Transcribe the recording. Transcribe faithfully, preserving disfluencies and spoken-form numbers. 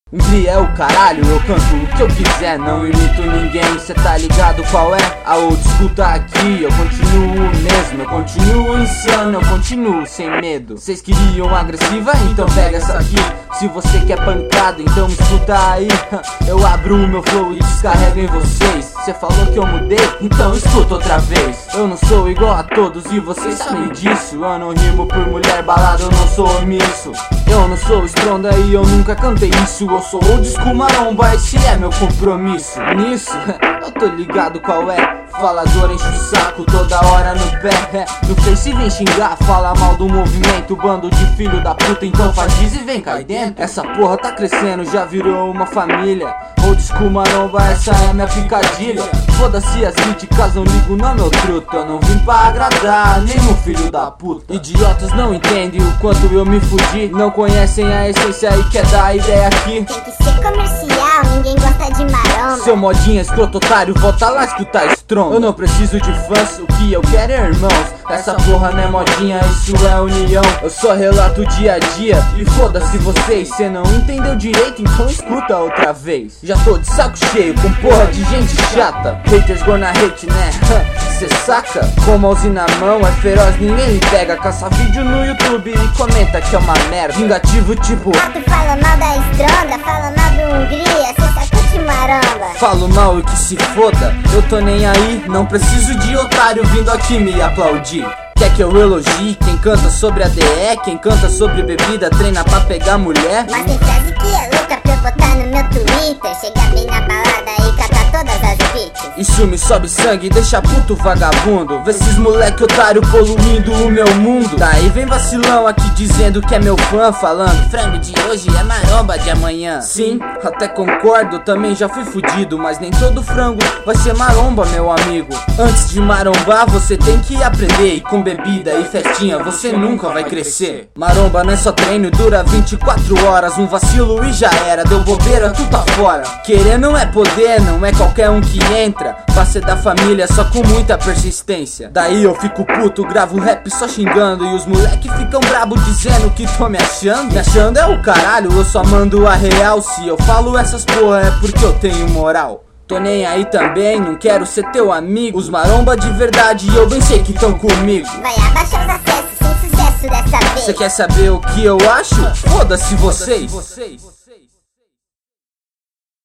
Indri é o caralho, eu canto o que eu quiser, não imito ninguém, cê tá ligado qual é? A old school tá aqui, eu continuo mesmo, eu continuo insano, eu continuo sem medo. Cês queriam agressiva? Então pega essa aqui. Se você quer pancada, então escuta aí. Eu abro o meu flow e descarrego em vocês. Cê falou que eu mudei? Então escuta outra vez. Eu não sou igual a todos e vocês sabem disso. Eu não rimo por mulher balada, eu não sou omisso. Eu não sou estronda e eu nunca cantei isso. Eu sou old school maromba, esse é meu compromisso. Nisso, eu tô ligado qual é. Falador enche o saco toda hora no pé. No Face vem xingar, fala mal do movimento. Bando de filho da puta, então faz diz e vem cai dentro. Essa porra tá crescendo, já virou uma família. Old school maromba, essa é minha picadilha. Foda-se as críticas, não ligo não meu truto. Eu não vim pra agradar nenhum filho da puta. Idiotas não entendem o quanto eu me fudi. Não conhecem a essência e quer dar a ideia aqui. Tem que ser comercial, ninguém gosta de maromba. Seu modinha escroto otário, volta lá escutar Strong. Eu não preciso de fãs, o que eu quero é irmãos. Essa porra não é modinha, isso é união. Eu só relato o dia a dia e foda-se vocês. Cê não entendeu direito, então escuta outra vez. Já tô de saco cheio com porra de gente chata. Haters gonna hate, né? Cê saca? Com o mouse na mão é feroz, ninguém me pega. Caça vídeo no YouTube e comenta que é uma merda. Vingativo tipo Ah, tu fala mal da Stronda, fala mal do Hungria, cê só curte maromba. Falo mal e que se foda, eu tô nem aí. Não preciso de otário vindo aqui me aplaudir. Quer que eu elogie quem canta sobre a D E? Quem canta sobre bebida, treina pra pegar mulher? Mas tem frase que é louca pra eu botar no meu Twitter. Chegar bem na balada e catar todas as beats. Isso me sobe sangue, deixa puto vagabundo. Vê esses moleque otário poluindo o meu mundo. Daí vem vacilão aqui dizendo que é meu fã, falando frango de hoje é maromba de amanhã. Sim, até concordo, também já fui fudido. Mas nem todo frango vai ser maromba, meu amigo. Antes de marombar você tem que aprender. E com bebida e festinha você nunca vai crescer. Maromba não é só treino, dura vinte e quatro horas. Um vacilo e já era, deu bobeira, tu tá fora. Querer não é poder, não é qualquer um que entra. Pra ser da família só com muita persistência. Daí eu fico puto, gravo rap só xingando. E os moleque ficam brabo dizendo que tô me achando. Me achando é o caralho, eu só mando a real. Se eu falo essas porra é porque eu tenho moral. Tô nem aí também, não quero ser teu amigo. Os maromba de verdade eu bem sei que tão comigo. Vai abaixar os acessos, sem sucesso dessa vez. Cê quer saber o que eu acho? Foda-se vocês.